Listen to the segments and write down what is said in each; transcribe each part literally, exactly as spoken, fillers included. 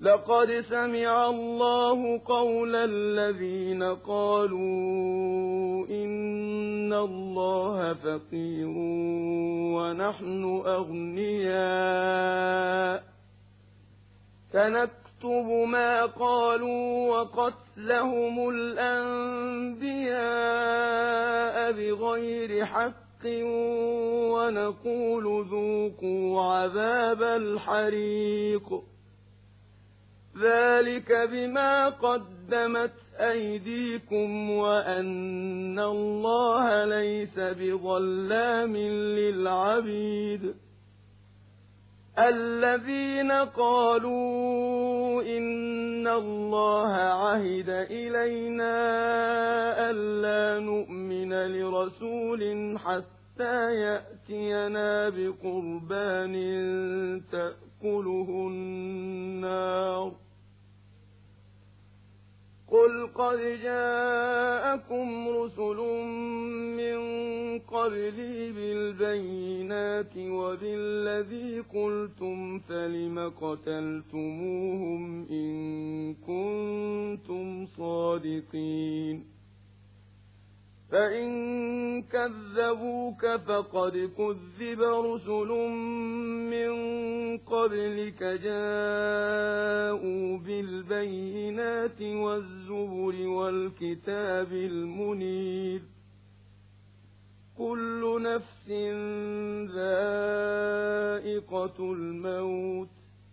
لقد سمع الله قول الذين قالوا إن الله فقير ونحن أغنياء سنكتب ما قالوا وقتلهم الأنبياء بغير حق ونقول ذوقوا عذاب الحريق ذلك بما قدمت أيديكم وأن الله ليس بظلام للعبيد الذين قالوا إن الله عهد إلينا ألا نؤمن لرسول حتى يأتينا بقربان تأكله النار قل قد جاءكم رسل من قبلي بالبينات وبالذي قلتم فلم قتلتموهم إن كنتم صادقين فإن كذبوك فقد كذب رسل من قبلك جاءوا بالبينات والزبر والكتاب المنير كل نفس ذائقة الموت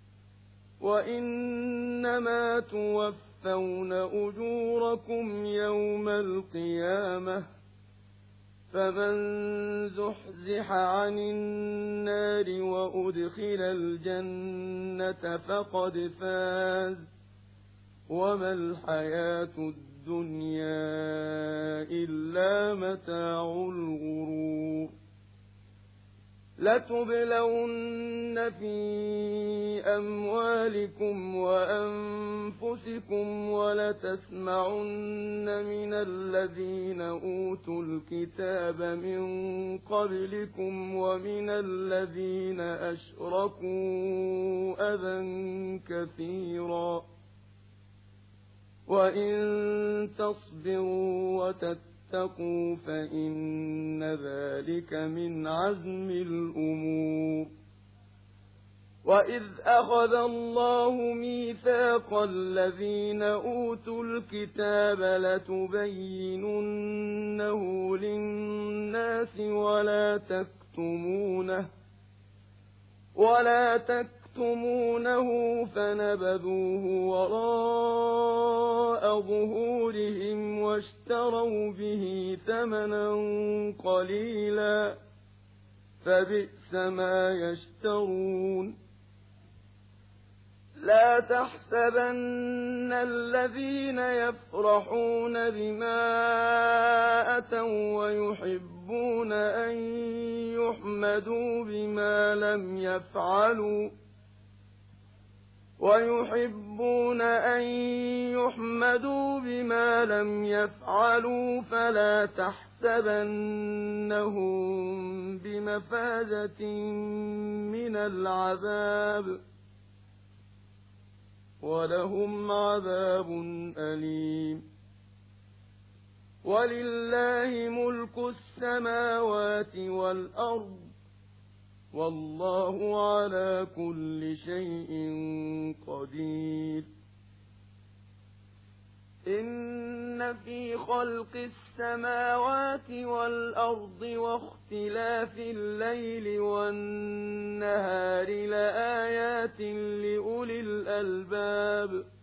وإنما توفون أجوركم يوم القيامة فمن زحزح عن النار وأدخل الجنة فقد فاز وما الحياة الدنيا إلا متاع الغرور لتبلون في أموالكم وأنفسكم ولتسمعن من الذين أوتوا الكتاب من قبلكم ومن الذين أشركوا أذى كثيرا وإن تصبروا وتتقوا فإن ذلك من عزم الأمور وإذ أخذ الله ميثاق الذين أوتوا الكتاب لتبيننه للناس ولا تكتمونه ولا تكتمونه فنبذوه وراء ظهورهم واشتروا به ثمنا قليلا فبئس ما يشترون لا تحسبن الذين يفرحون بما أتوا ويحبون أن يحمدوا بما لم يفعلوا ويحبون أن يحمدوا بما لم يفعلوا فلا تحسبنهم بمفازة من العذاب ولهم عذاب أليم ولله ملك السماوات والأرض والله على كل شيء قدير إن في خلق السماوات والأرض واختلاف الليل والنهار لآيات لأولي الألباب